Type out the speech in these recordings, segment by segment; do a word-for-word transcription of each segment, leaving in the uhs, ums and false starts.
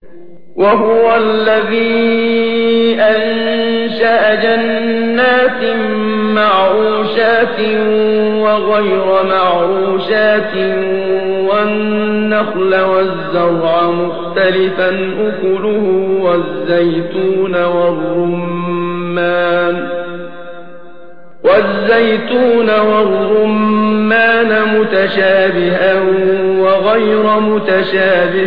وهو الذي أنشأ جنات معروشات وغير معروشات والنخل والزرع مختلفا أكله والزيتون والرمان والزيتون والرمان متشابها وغير متشابه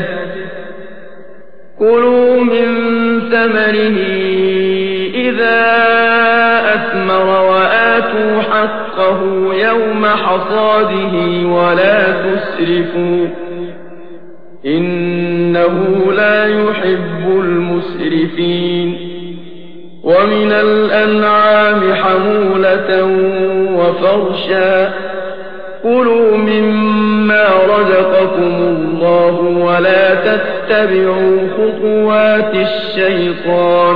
كلوا من ثمره إذا أثمر وآتوا حقه يوم حصاده ولا تسرفوا إنه لا يحب المسرفين ومن الأنعام حمولة وفرشا كلوا مما رزقكم الله ولا تتبعوا خطوات الشيطان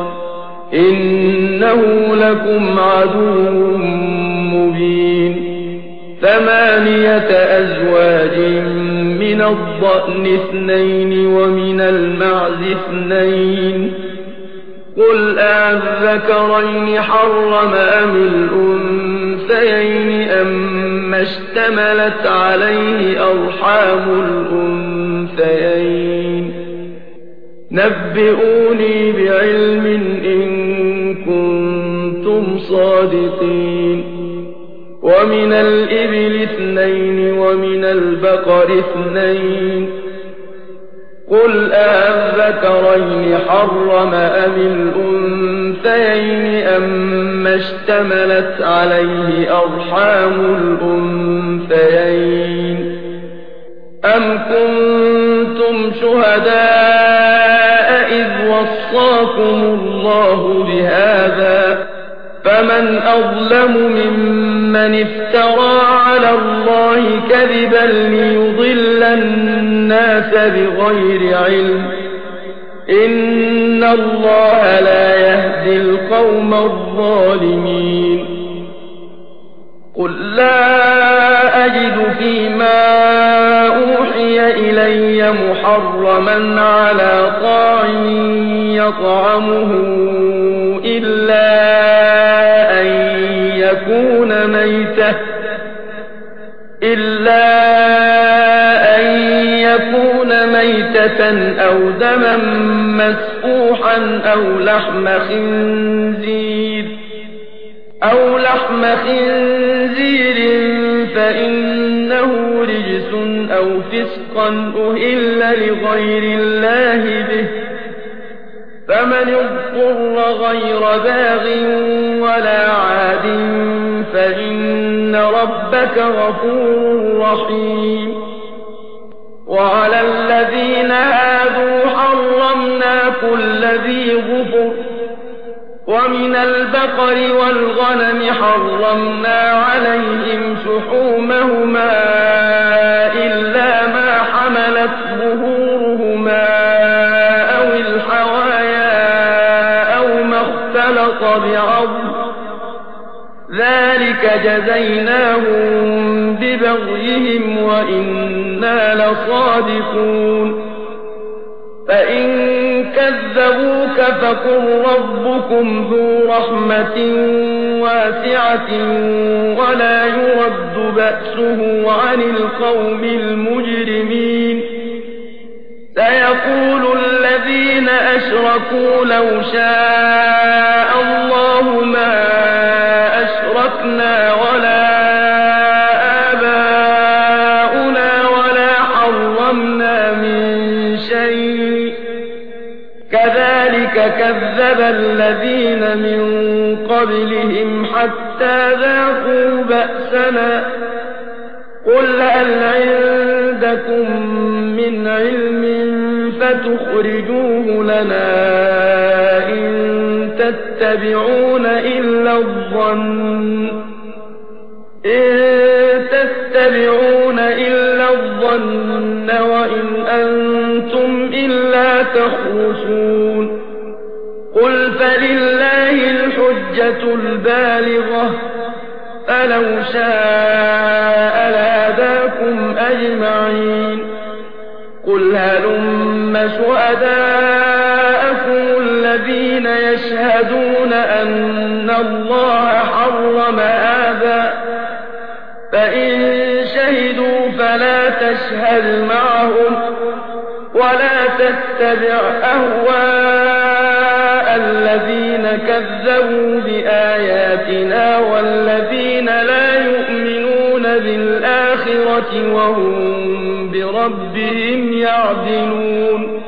إنه لكم عدو مبين ثمانية أزواج من الضأن اثنين ومن المعز اثنين قل أذكرين حرم أم الأنثيين أما اشتملت عليه أرحام الأنثيين نبئوني بعلم إن كنتم صادقين ومن الإبل اثنين ومن البقر اثنين قل أذكرين حرم أم الأنثيين أما اشتملت عليه أرحام الأنثيين أم كنتم شهداء إذ وصاكم الله بهذا فمن أظلم ممن افترى على الله كذبا ليضل الناس بغير علم إن الله لا يهدي القوم الظالمين قل لا أجد فيما أوحي إلي محرما على طاعم يطعمه إلا أن يكون ميتة إلا أن يكون ميتة أو دما مسفوحا أو لحم خنزير أو لحم خنزير فإنه رجس أو فسقا أهل لغير الله به فمن اضطر غير باغ ولا عاد فإن ربك غفور رحيم وعلى الذين هادوا حرمنا كل ذي ظفر ومن البقر والغنم حرمنا عليهم شحومهما إلا ما حملت ظهورهما أو الحوايا أو ما اختلط بعظم ذلك جزيناهم ببغيهم وإنا لصادقون فإن كذبوك فقل ربكم ذو رحمة واسعة ولا يرد بأسه عن القوم المجرمين سيقول الذين أشركوا لو شاء الله ما أشركنا ولا آباؤنا ولا حرمنا من شيء كذلك كذب الذين من قبلهم حتى ذاقوا بأسنا قل هل عندكم من علم فتخرجوه لنا إن تتبعون إلا الظن إن تتبعون إلا الظن وإن أنتم إلا تخرصون قل فلله الحجة البالغة فلو شاء لهداكم أجمعين قل هلم شهداءكم الذين يشهدون أن الله حرم هذا فإن شهدوا فلا تشهد معهم ولا تتبع أهواء الذين كذبوا بآياتنا والذين لا يؤمنون بالآخرة وهم بربهم يعدلون